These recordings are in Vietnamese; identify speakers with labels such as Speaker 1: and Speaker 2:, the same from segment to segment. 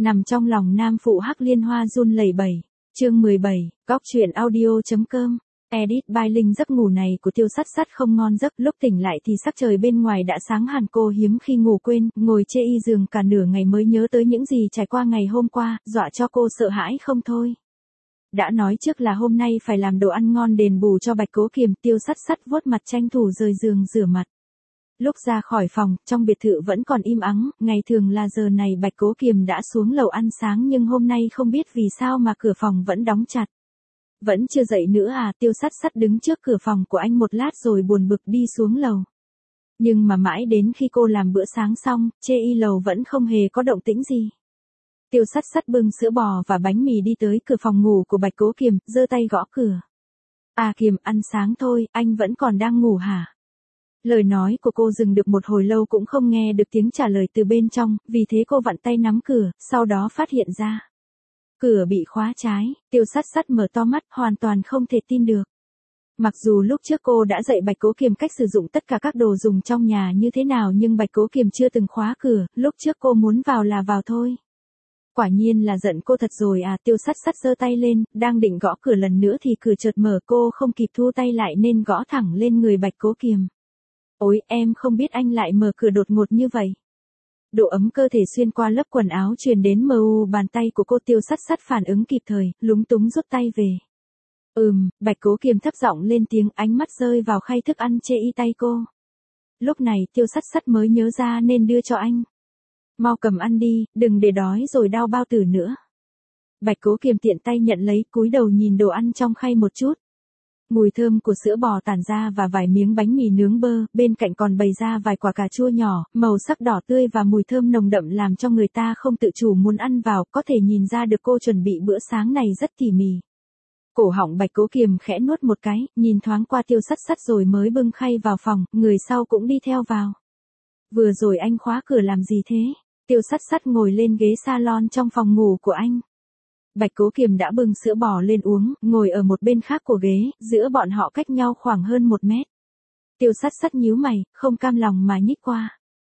Speaker 1: Nằm trong lòng nam phụ Hắc Liên Hoa run lẩy bẩy. Chương 17, Góc truyện audio.com. Edit by Linh. Giấc ngủ này của Tiêu Sắt Sắt không ngon giấc, lúc tỉnh lại thì sắc trời bên ngoài đã sáng hẳn. Cô hiếm khi ngủ quên, ngồi chê y giường cả nửa ngày mới nhớ tới những gì trải qua ngày hôm qua, dọa cho cô sợ hãi không thôi. Đã nói trước là hôm nay phải làm đồ ăn ngon đền bù cho Bạch Cố Kiềm. Tiêu Sắt Sắt vuốt mặt tranh thủ rời giường rửa mặt. Lúc ra khỏi phòng, trong biệt thự vẫn còn im ắng, ngày thường là giờ này Bạch Cố Kiềm đã xuống lầu ăn sáng nhưng hôm nay không biết vì sao mà cửa phòng vẫn đóng chặt. Vẫn chưa dậy nữa à? Tiêu Sắt Sắt đứng trước cửa phòng của anh một lát rồi buồn bực đi xuống lầu. Nhưng mà mãi đến khi cô làm bữa sáng xong, chê y lầu vẫn không hề có động tĩnh gì. Tiêu Sắt Sắt bưng sữa bò và bánh mì đi tới cửa phòng ngủ của Bạch Cố Kiềm, giơ tay gõ cửa. À Kiềm, ăn sáng thôi, anh vẫn còn đang ngủ hả? Lời nói của cô dừng được một hồi lâu cũng không nghe được tiếng trả lời từ bên trong, vì thế cô vặn tay nắm cửa, sau đó phát hiện ra. Cửa bị khóa trái. Tiêu Sắt Sắt mở to mắt, hoàn toàn không thể tin được. Mặc dù lúc trước cô đã dạy Bạch Cố Kiềm cách sử dụng tất cả các đồ dùng trong nhà như thế nào nhưng Bạch Cố Kiềm chưa từng khóa cửa, lúc trước cô muốn vào là vào thôi. Quả nhiên là giận cô thật rồi à? Tiêu Sắt Sắt giơ tay lên, đang định gõ cửa lần nữa thì cửa chợt mở, cô không kịp thu tay lại nên gõ thẳng lên người Bạch Cố Kiềm. Ôi, em không biết anh lại mở cửa đột ngột như vậy. Độ ấm cơ thể xuyên qua lớp quần áo truyền đến mu bàn tay của cô. Tiêu Sắt Sắt phản ứng kịp thời, lúng túng rút tay về. Bạch Cố Kiềm thấp giọng lên tiếng, ánh mắt rơi vào khay thức ăn chê y tay cô. Lúc này Tiêu Sắt Sắt mới nhớ ra nên đưa cho anh. Mau cầm ăn đi, đừng để đói rồi đau bao tử nữa. Bạch Cố Kiềm tiện tay nhận lấy, cúi đầu nhìn đồ ăn trong khay một chút. Mùi thơm của sữa bò tản ra và vài miếng bánh mì nướng bơ, bên cạnh còn bày ra vài quả cà chua nhỏ, màu sắc đỏ tươi và mùi thơm nồng đậm làm cho người ta không tự chủ muốn ăn vào, có thể nhìn ra được cô chuẩn bị bữa sáng này rất tỉ mỉ. Cổ họng Bạch Cố Kiềm khẽ nuốt một cái, nhìn thoáng qua Tiêu Sắt Sắt rồi mới bưng khay vào phòng, người sau cũng đi theo vào. Vừa rồi anh khóa cửa làm gì thế? Tiêu Sắt Sắt ngồi lên ghế salon trong phòng ngủ của anh. Bạch Cố Kiềm đã bưng sữa bò lên uống, ngồi ở một bên khác của ghế, giữa bọn họ cách nhau khoảng hơn 1 mét. Tiêu Sắt Sắt nhíu mày, không cam lòng mà nhích qua.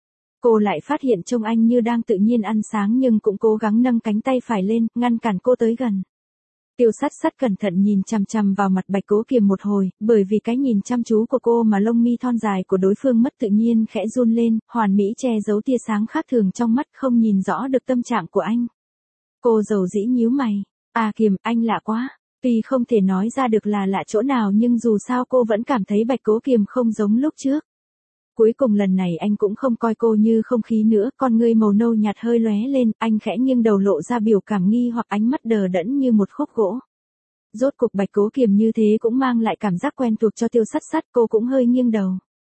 Speaker 1: Cô lại phát hiện trông anh như đang tự nhiên ăn sáng nhưng cũng cố gắng nâng cánh tay phải lên, ngăn cản cô tới gần. Tiêu Sắt Sắt cẩn thận nhìn chằm chằm vào mặt Bạch Cố Kiềm một hồi, bởi vì cái nhìn chăm chú của cô mà lông mi thon dài của đối phương mất tự nhiên khẽ run lên, hoàn mỹ che giấu tia sáng khác thường trong mắt, không nhìn rõ được tâm trạng của anh. Cô dầu dĩ nhíu mày. À Kiềm, anh lạ quá. Tuy không thể nói ra được là lạ chỗ nào nhưng dù sao cô vẫn cảm thấy Bạch Cố Kiềm không giống lúc trước. Cuối cùng lần này anh cũng không coi cô như không khí nữa, con ngươi màu nâu nhạt hơi lóe lên, anh khẽ nghiêng đầu lộ ra biểu cảm nghi hoặc ánh mắt đờ đẫn như một khúc gỗ. Rốt cuộc Bạch Cố Kiềm như thế cũng mang lại cảm giác quen thuộc cho Tiêu Sắt Sắt, cô cũng hơi nghiêng đầu.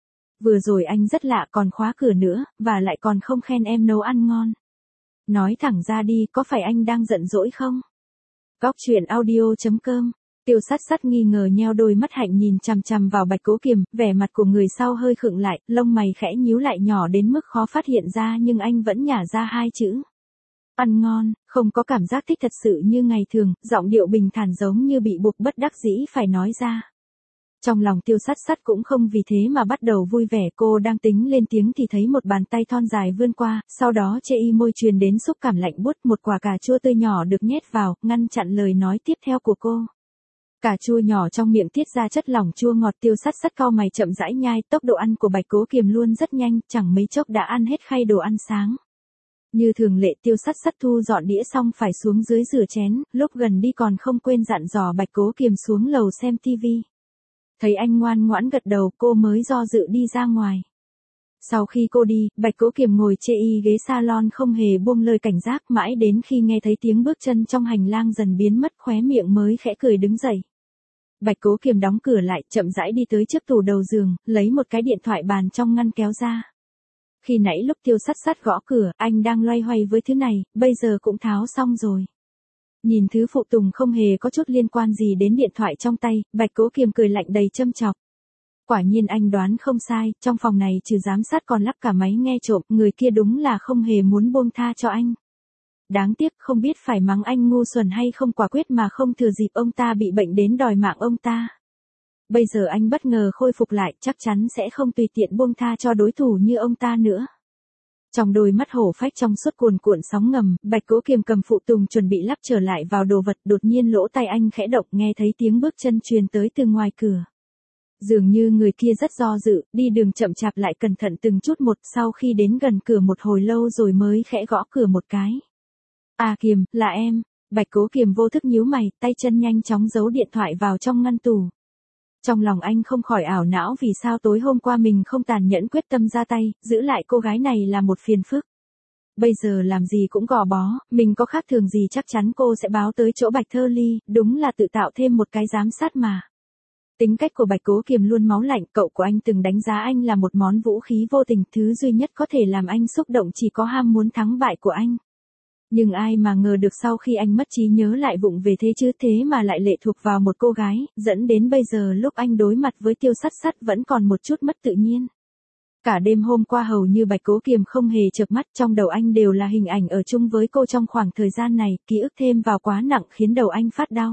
Speaker 1: Vừa rồi anh rất lạ còn khóa cửa nữa, và lại còn không khen em nấu ăn ngon. Nói thẳng ra đi, có phải anh đang giận dỗi không? Góc truyện audio.com. Tiêu Sắt Sắt nghi ngờ nheo đôi mắt hạnh nhìn chằm chằm vào Bạch Cố Kiềm, vẻ mặt của người sau hơi khựng lại, lông mày khẽ nhíu lại nhỏ đến mức khó phát hiện ra nhưng anh vẫn nhả ra 2 chữ. Ăn ngon, không có cảm giác thích thật sự như ngày thường, giọng điệu bình thản giống như bị buộc bất đắc dĩ phải nói ra. Trong lòng Tiêu Sắt Sắt cũng không vì thế mà bắt đầu vui vẻ, cô đang tính lên tiếng thì thấy một bàn tay thon dài vươn qua, sau đó chê y môi truyền đến xúc cảm lạnh buốt, một quả cà chua tươi nhỏ được nhét vào, ngăn chặn lời nói tiếp theo của cô. Cà chua nhỏ trong miệng tiết ra chất lỏng chua ngọt. Tiêu Sắt Sắt cau mày chậm rãi nhai, tốc độ ăn của Bạch Cố Kiềm luôn rất nhanh, chẳng mấy chốc đã ăn hết khay đồ ăn sáng. Như thường lệ Tiêu Sắt Sắt thu dọn đĩa xong phải xuống dưới rửa chén, lúc gần đi còn không quên dặn dò Bạch Cố Kiềm xuống lầu xem tivi. Thấy anh ngoan ngoãn gật đầu cô mới do dự đi ra ngoài. Sau khi cô đi, Bạch Cố Kiềm ngồi chê y ghế salon không hề buông lời cảnh giác, mãi đến khi nghe thấy tiếng bước chân trong hành lang dần biến mất khóe miệng mới khẽ cười đứng dậy. Bạch Cố Kiềm đóng cửa lại, chậm rãi đi tới trước tủ đầu giường, lấy một cái điện thoại bàn trong ngăn kéo ra. Khi nãy lúc Tiêu Sắt Sắt gõ cửa, anh đang loay hoay với thứ này, bây giờ cũng tháo xong rồi. Nhìn thứ phụ tùng không hề có chút liên quan gì đến điện thoại trong tay, Bạch Cố Kiềm cười lạnh đầy châm chọc. Quả nhiên anh đoán không sai, trong phòng này trừ giám sát còn lắp cả máy nghe trộm, người kia đúng là không hề muốn buông tha cho anh. Đáng tiếc không biết phải mắng anh ngu xuẩn hay không, quả quyết mà không thừa dịp ông ta bị bệnh đến đòi mạng ông ta. Bây giờ anh bất ngờ khôi phục lại, chắc chắn sẽ không tùy tiện buông tha cho đối thủ như ông ta nữa. Trong đôi mắt hổ phách trong suốt cuồn cuộn sóng ngầm, Bạch Cố Kiềm cầm phụ tùng chuẩn bị lắp trở lại vào đồ vật, đột nhiên lỗ tai anh khẽ động, nghe thấy tiếng bước chân truyền tới từ ngoài cửa. Dường như người kia rất do dự, đi đường chậm chạp lại cẩn thận từng chút một, sau khi đến gần cửa một hồi lâu rồi mới khẽ gõ cửa một cái. À Kiềm, là em. Bạch Cố Kiềm vô thức nhíu mày, tay chân nhanh chóng giấu điện thoại vào trong ngăn tủ. Trong lòng anh không khỏi ảo não vì sao tối hôm qua mình không tàn nhẫn quyết tâm ra tay, giữ lại cô gái này là một phiền phức. Bây giờ làm gì cũng gò bó, mình có khác thường gì chắc chắn cô sẽ báo tới chỗ Bạch Thơ Ly, đúng là tự tạo thêm một cái giám sát mà. Tính cách của Bạch Cố Kiềm luôn máu lạnh, cậu của anh từng đánh giá anh là một món vũ khí vô tình, thứ duy nhất có thể làm anh xúc động chỉ có ham muốn thắng bại của anh. Nhưng ai mà ngờ được sau khi anh mất trí nhớ lại vụng về thế chứ, thế mà lại lệ thuộc vào một cô gái, dẫn đến bây giờ lúc anh đối mặt với Tiêu Sắt Sắt vẫn còn một chút mất tự nhiên. Cả đêm hôm qua hầu như Bạch Cố Kiềm không hề chợp mắt, trong đầu anh đều là hình ảnh ở chung với cô trong khoảng thời gian này, ký ức thêm vào quá nặng khiến đầu anh phát đau.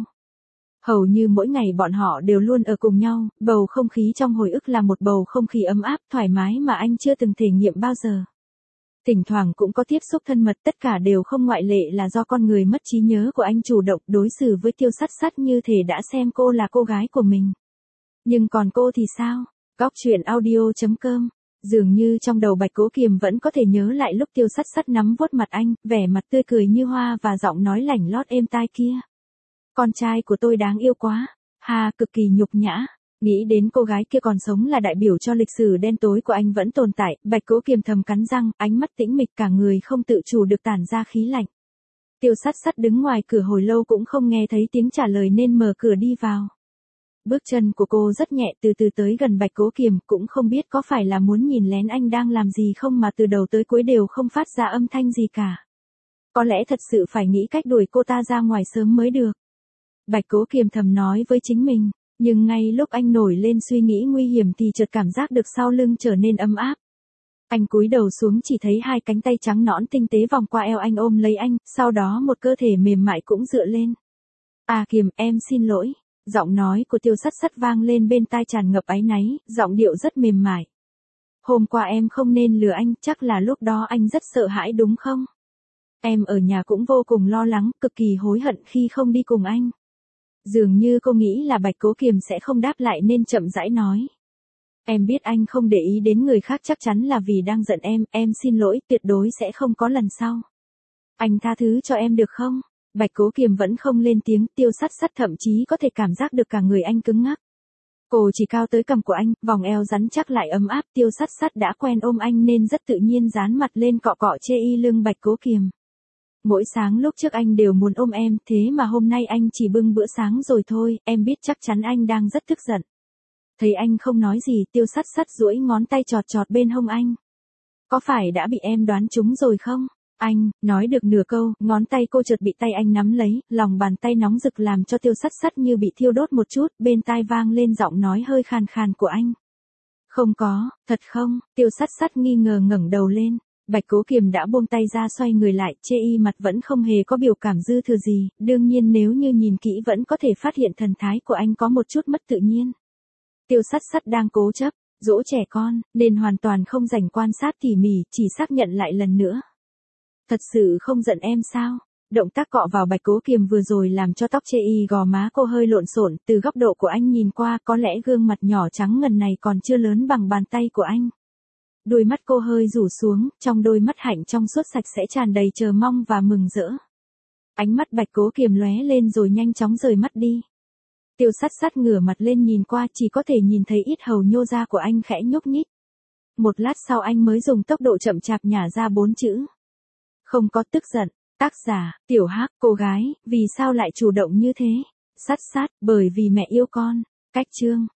Speaker 1: Hầu như mỗi ngày bọn họ đều luôn ở cùng nhau, bầu không khí trong hồi ức là một bầu không khí ấm áp, thoải mái mà anh chưa từng thể nghiệm bao giờ. Thỉnh thoảng cũng có tiếp xúc thân mật, tất cả đều không ngoại lệ là do con người mất trí nhớ của anh chủ động đối xử với Tiêu Sắt Sắt như thể đã xem cô là cô gái của mình. Nhưng còn cô thì sao? Góc truyện audio.com. Dường như trong đầu Bạch Cố Kiềm vẫn có thể nhớ lại lúc Tiêu Sắt Sắt nắm vuốt mặt anh, vẻ mặt tươi cười như hoa và giọng nói lảnh lót êm tai kia. Con trai của tôi đáng yêu quá. Hà, cực kỳ nhục nhã. Nghĩ đến cô gái kia còn sống là đại biểu cho lịch sử đen tối của anh vẫn tồn tại, Bạch Cố Kiềm thầm cắn răng, ánh mắt tĩnh mịch, cả người không tự chủ được tản ra khí lạnh. Tiêu Sắt Sắt đứng ngoài cửa hồi lâu cũng không nghe thấy tiếng trả lời nên mở cửa đi vào. Bước chân của cô rất nhẹ, từ từ tới gần Bạch Cố Kiềm, cũng không biết có phải là muốn nhìn lén anh đang làm gì không mà từ đầu tới cuối đều không phát ra âm thanh gì cả. Có lẽ thật sự phải nghĩ cách đuổi cô ta ra ngoài sớm mới được. Bạch Cố Kiềm thầm nói với chính mình, nhưng ngay lúc anh nổi lên suy nghĩ nguy hiểm thì chợt cảm giác được sau lưng trở nên ấm áp. Anh cúi đầu xuống chỉ thấy hai cánh tay trắng nõn tinh tế vòng qua eo anh ôm lấy anh, sau đó một cơ thể mềm mại cũng dựa lên. À Kiềm, em xin lỗi. Giọng nói của Tiêu Sắt Sắt vang lên bên tai tràn ngập áy náy, giọng điệu rất mềm mại. Hôm qua em không nên lừa anh, chắc là lúc đó anh rất sợ hãi đúng không? Em ở nhà cũng vô cùng lo lắng, cực kỳ hối hận khi không đi cùng anh. Dường như cô nghĩ là Bạch Cố Kiềm sẽ không đáp lại nên chậm rãi nói. Em biết anh không để ý đến người khác chắc chắn là vì đang giận em xin lỗi, tuyệt đối sẽ không có lần sau. Anh tha thứ cho em được không? Bạch Cố Kiềm vẫn không lên tiếng, Tiêu Sắt Sắt thậm chí có thể cảm giác được cả người anh cứng ngắc. Cô chỉ cao tới cằm của anh, vòng eo rắn chắc lại ấm áp, Tiêu Sắt Sắt đã quen ôm anh nên rất tự nhiên dán mặt lên cọ cọ chê y lưng Bạch Cố Kiềm. Mỗi sáng lúc trước anh đều muốn ôm em, thế mà hôm nay anh chỉ bưng bữa sáng rồi thôi, em biết chắc chắn anh đang rất tức giận. Thấy anh không nói gì, Tiêu Sắt Sắt duỗi ngón tay chọt chọt bên hông anh. Có phải đã bị em đoán trúng rồi không? Anh, nói được nửa câu, ngón tay cô chợt bị tay anh nắm lấy, lòng bàn tay nóng rực làm cho Tiêu Sắt Sắt như bị thiêu đốt một chút, bên tai vang lên giọng nói hơi khàn khàn của anh. Không có, thật không? Tiêu Sắt Sắt nghi ngờ ngẩng đầu lên. Bạch Cố Kiềm đã buông tay ra xoay người lại, chê y mặt vẫn không hề có biểu cảm dư thừa gì, đương nhiên nếu như nhìn kỹ vẫn có thể phát hiện thần thái của anh có một chút mất tự nhiên. Tiêu Sắt Sắt đang cố chấp, dỗ trẻ con, nên hoàn toàn không dành quan sát tỉ mỉ, chỉ xác nhận lại lần nữa. Thật sự không giận em sao? Động tác cọ vào Bạch Cố Kiềm vừa rồi làm cho tóc chê y gò má cô hơi lộn xộn, từ góc độ của anh nhìn qua có lẽ gương mặt nhỏ trắng ngần này còn chưa lớn bằng bàn tay của anh. Đôi mắt cô hơi rủ xuống, trong đôi mắt hạnh trong suốt sạch sẽ tràn đầy chờ mong và mừng rỡ. Ánh mắt Bạch Cố Kiềm lóe lên rồi nhanh chóng rời mắt đi. Tiêu Sắt Sắt ngửa mặt lên nhìn qua, chỉ có thể nhìn thấy ít hầu nhô ra của anh khẽ nhúc nhích. Một lát sau anh mới dùng tốc độ chậm chạp nhả ra 4 chữ. Không có tức giận. Tác giả, Tiểu Hắc, cô gái, vì sao lại chủ động như thế? Sắt Sắt, bởi vì mẹ yêu con. Cách chương.